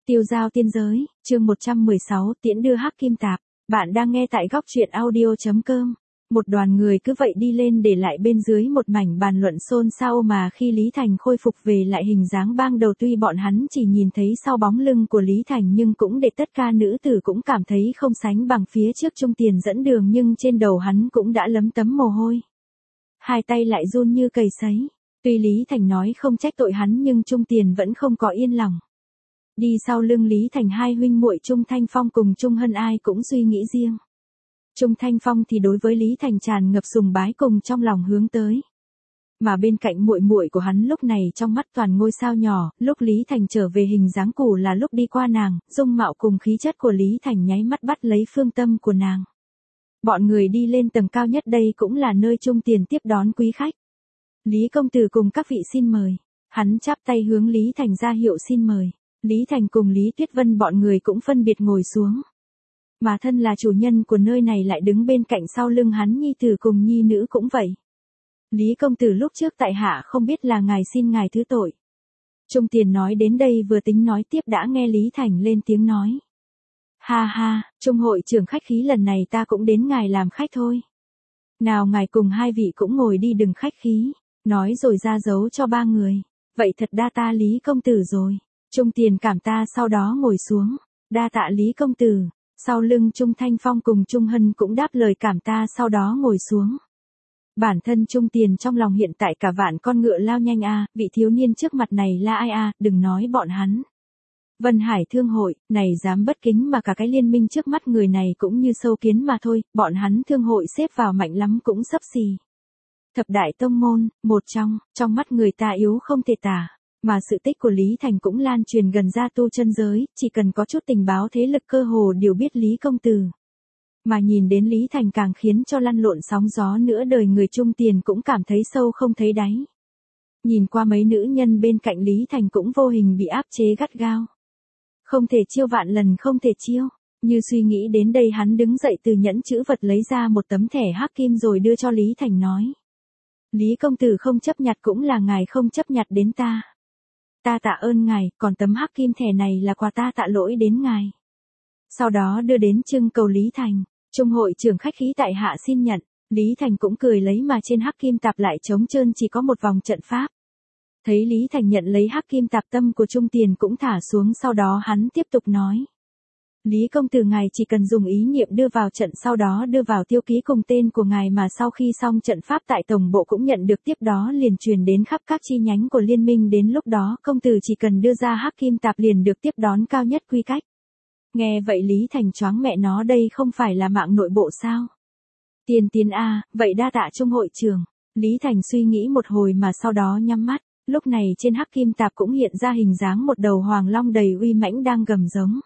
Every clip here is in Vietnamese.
Tiêu giao tiên giới, chương 116, tiễn đưa Hắc Kim Tạp. Bạn đang nghe tại góc truyện audio.com. Một đoàn người cứ vậy đi lên để lại bên dưới một mảnh bàn luận xôn xao mà khi Lý Thành khôi phục về lại hình dáng ban đầu, tuy bọn hắn chỉ nhìn thấy sau bóng lưng của Lý Thành nhưng cũng để tất cả nữ tử cũng cảm thấy không sánh bằng phía trước Trung Tiền dẫn đường, nhưng trên đầu hắn cũng đã lấm tấm mồ hôi. Hai tay lại run như cầy sấy. Tuy Lý Thành nói không trách tội hắn nhưng Trung Tiền vẫn không có yên lòng. Đi sau lưng Lý Thành hai huynh muội Trung Thanh Phong cùng Trung Hân ai cũng suy nghĩ riêng. Trung Thanh Phong thì đối với Lý Thành tràn ngập sùng bái cùng trong lòng hướng tới. Mà bên cạnh muội muội của hắn lúc này trong mắt toàn ngôi sao nhỏ, lúc Lý Thành trở về hình dáng cũ là lúc đi qua nàng, dung mạo cùng khí chất của Lý Thành nháy mắt bắt lấy phương tâm của nàng. Bọn người đi lên tầng cao nhất, đây cũng là nơi Trung Tiền tiếp đón quý khách. Lý công tử cùng các vị xin mời. Hắn chắp tay hướng Lý Thành ra hiệu xin mời. Lý Thành cùng Lý Tuyết Vân bọn người cũng phân biệt ngồi xuống. Mà thân là chủ nhân của nơi này lại đứng bên cạnh sau lưng hắn nhi tử cùng nhi nữ cũng vậy. Lý công tử lúc trước tại hạ không biết là ngài, xin ngài thứ tội. Trung Tiền nói đến đây vừa tính nói tiếp đã nghe Lý Thành lên tiếng nói. Ha ha, Trung hội trưởng khách khí, lần này ta cũng đến ngài làm khách thôi. Nào ngài cùng hai vị cũng ngồi đi, đừng khách khí. Nói rồi ra dấu cho ba người. Vậy thật đa ta Lý công tử rồi. Trung Tiền cảm ta sau đó ngồi xuống. Đa tạ Lý công tử. Sau lưng Trung Thanh Phong cùng Trung Hân cũng đáp lời cảm ta sau đó ngồi xuống. Bản thân Trung Tiền trong lòng hiện tại cả vạn con ngựa lao nhanh a, vị thiếu niên trước mặt này là ai a, đừng nói bọn hắn. Vân Hải Thương hội, này dám bất kính mà cả cái liên minh trước mắt người này cũng như sâu kiến mà thôi, bọn hắn thương hội xếp vào mạnh lắm cũng xấp xì. Thập đại tông môn, một trong mắt người ta yếu không thể tả. Mà sự tích của Lý Thành cũng lan truyền gần ra tu chân giới, chỉ cần có chút tình báo thế lực cơ hồ đều biết Lý công tử. Mà nhìn đến Lý Thành càng khiến cho lăn lộn sóng gió nữa, đời người Trung Tiền cũng cảm thấy sâu không thấy đáy. Nhìn qua mấy nữ nhân bên cạnh Lý Thành cũng vô hình bị áp chế gắt gao. Không thể chiêu vạn lần không thể chiêu. Như suy nghĩ đến đây hắn đứng dậy từ nhẫn chữ vật lấy ra một tấm thẻ hắc kim rồi đưa cho Lý Thành nói. Lý công tử không chấp nhặt cũng là ngài không chấp nhặt đến ta. Ta tạ ơn ngài, còn tấm hắc kim thẻ này là quà ta tạ lỗi đến ngài. Sau đó đưa đến trưng cầu Lý Thành. Trung hội trưởng khách khí, tại hạ xin nhận. Lý Thành cũng cười lấy mà trên hắc kim tạp lại trống trơn chỉ có một vòng trận pháp. Thấy Lý Thành nhận lấy hắc kim tạp, tâm của Trung Tiền cũng thả xuống, sau đó hắn tiếp tục nói. Lý công tử ngài chỉ cần dùng ý niệm đưa vào trận, sau đó đưa vào tiêu ký cùng tên của ngài, mà sau khi xong trận pháp tại tổng bộ cũng nhận được, tiếp đó liền truyền đến khắp các chi nhánh của liên minh, đến lúc đó công tử chỉ cần đưa ra hắc kim tạp liền được tiếp đón cao nhất quy cách. Nghe vậy Lý Thành choáng, mẹ nó, đây không phải là mạng nội bộ sao? Tiên tiến a, vậy đa tạ Trung hội trưởng. Lý Thành suy nghĩ một hồi mà sau đó nhắm mắt, lúc này trên hắc kim tạp cũng hiện ra hình dáng một đầu hoàng long đầy uy mãnh đang gầm giống.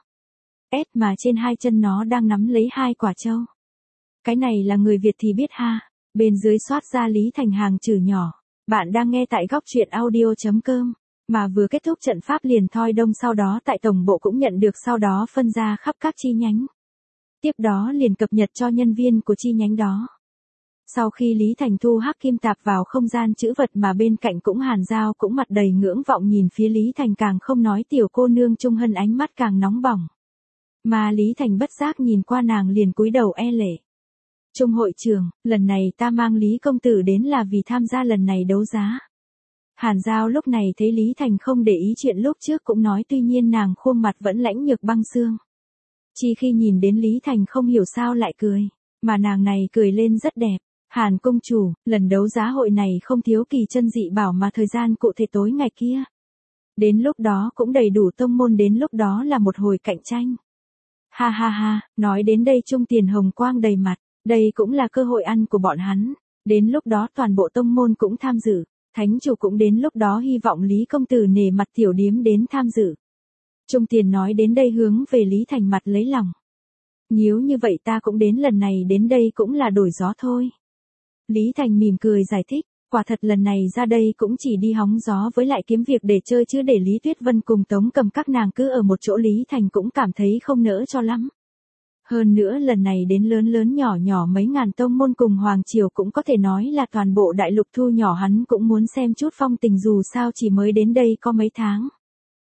Mà trên hai chân nó đang nắm lấy hai quả trâu. Cái này là người Việt thì biết ha. Bên dưới xoát ra Lý Thành hàng chữ nhỏ. Bạn đang nghe tại góc truyện audio.com. Mà vừa kết thúc trận pháp liền thoi đông, sau đó tại tổng bộ cũng nhận được, sau đó phân ra khắp các chi nhánh. Tiếp đó liền cập nhật cho nhân viên của chi nhánh đó. Sau khi Lý Thành thu hắc kim tạp vào không gian chữ vật, mà bên cạnh cũng Hàn Giao cũng mặt đầy ngưỡng vọng nhìn phía Lý Thành, càng không nói tiểu cô nương Trung Hân ánh mắt càng nóng bỏng. Mà Lý Thành bất giác nhìn qua nàng liền cúi đầu e lệ. Trung hội trưởng, lần này ta mang Lý công tử đến là vì tham gia lần này đấu giá. Hàn Giao lúc này thấy Lý Thành không để ý chuyện lúc trước cũng nói, tuy nhiên nàng khuôn mặt vẫn lãnh nhược băng xương. Chỉ khi nhìn đến Lý Thành không hiểu sao lại cười, mà nàng này cười lên rất đẹp. Hàn công chủ, lần đấu giá hội này không thiếu kỳ chân dị bảo, mà thời gian cụ thể tối ngày kia. Đến lúc đó cũng đầy đủ tông môn, đến lúc đó là một hồi cạnh tranh. Ha ha ha, nói đến đây Trung Tiền hồng quang đầy mặt, đây cũng là cơ hội ăn của bọn hắn. Đến lúc đó toàn bộ tông môn cũng tham dự, thánh chủ cũng đến lúc đó, hy vọng Lý công tử nể mặt tiểu điếm đến tham dự. Trung Tiền nói đến đây hướng về Lý Thành mặt lấy lòng. Nếu như vậy ta cũng đến, lần này đến đây cũng là đổi gió thôi. Lý Thành mỉm cười giải thích, quả thật lần này ra đây cũng chỉ đi hóng gió với lại kiếm việc để chơi, chứ để Lý Tuyết Vân cùng Tống Cầm các nàng cứ ở một chỗ Lý Thành cũng cảm thấy không nỡ cho lắm. Hơn nữa lần này đến lớn lớn nhỏ nhỏ mấy ngàn tông môn cùng hoàng triều, cũng có thể nói là toàn bộ đại lục thu nhỏ, hắn cũng muốn xem chút phong tình, dù sao chỉ mới đến đây có mấy tháng.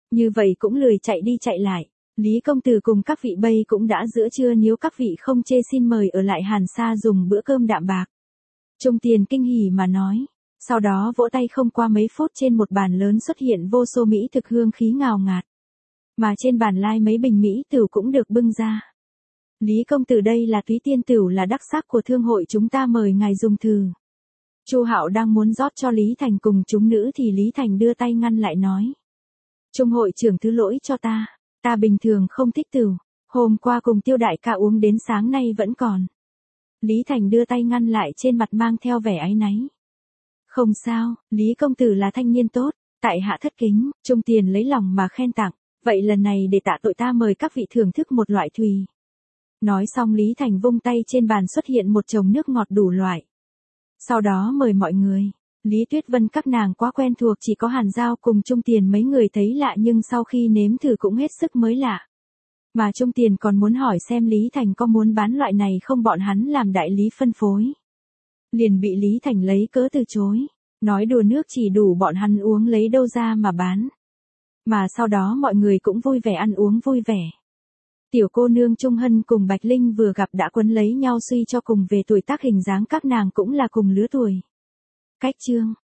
Như vậy cũng lười chạy đi chạy lại. Lý công tử cùng các vị Bây cũng đã giữa trưa, nếu các vị không chê xin mời ở lại Hàn Sa dùng bữa cơm đạm bạc. Trung Tiền kinh hỉ mà nói. Sau đó vỗ tay, không qua mấy phút trên một bàn lớn xuất hiện vô số mỹ thực hương khí ngào ngạt. Mà trên bàn lai mấy bình mỹ tửu cũng được bưng ra. Lý công tử, đây là túy tiên tửu, là đặc sắc của thương hội chúng ta, mời ngài dùng thử. Chu Hạo đang muốn rót cho Lý Thành cùng chúng nữ thì Lý Thành đưa tay ngăn lại nói. Trung hội trưởng thứ lỗi cho ta. Ta bình thường không thích tửu. Hôm qua cùng Tiêu đại ca uống đến sáng nay vẫn còn. Lý Thành đưa tay ngăn lại, trên mặt mang theo vẻ áy náy. Không sao, Lý công tử là thanh niên tốt. Tại hạ thất kính. Trung Tiền lấy lòng mà khen tặng. Vậy lần này để tạ tội, ta mời các vị thưởng thức một loại thùy. Nói xong Lý Thành vung tay, trên bàn xuất hiện một chồng nước ngọt đủ loại. Sau đó mời mọi người. Lý Tuyết Vân các nàng quá quen thuộc, chỉ có Hàn Giao cùng Trung Tiền mấy người thấy lạ, nhưng sau khi nếm thử cũng hết sức mới lạ. Mà Trung Tiền còn muốn hỏi xem Lý Thành có muốn bán loại này không, bọn hắn làm đại lý phân phối. Liền bị Lý Thành lấy cớ từ chối. Nói đùa, nước chỉ đủ bọn hắn uống, lấy đâu ra mà bán. Mà sau đó mọi người cũng vui vẻ ăn uống vui vẻ. Tiểu cô nương Trung Hân cùng Bạch Linh vừa gặp đã quấn lấy nhau, suy cho cùng về tuổi tác hình dáng các nàng cũng là cùng lứa tuổi. Cách chương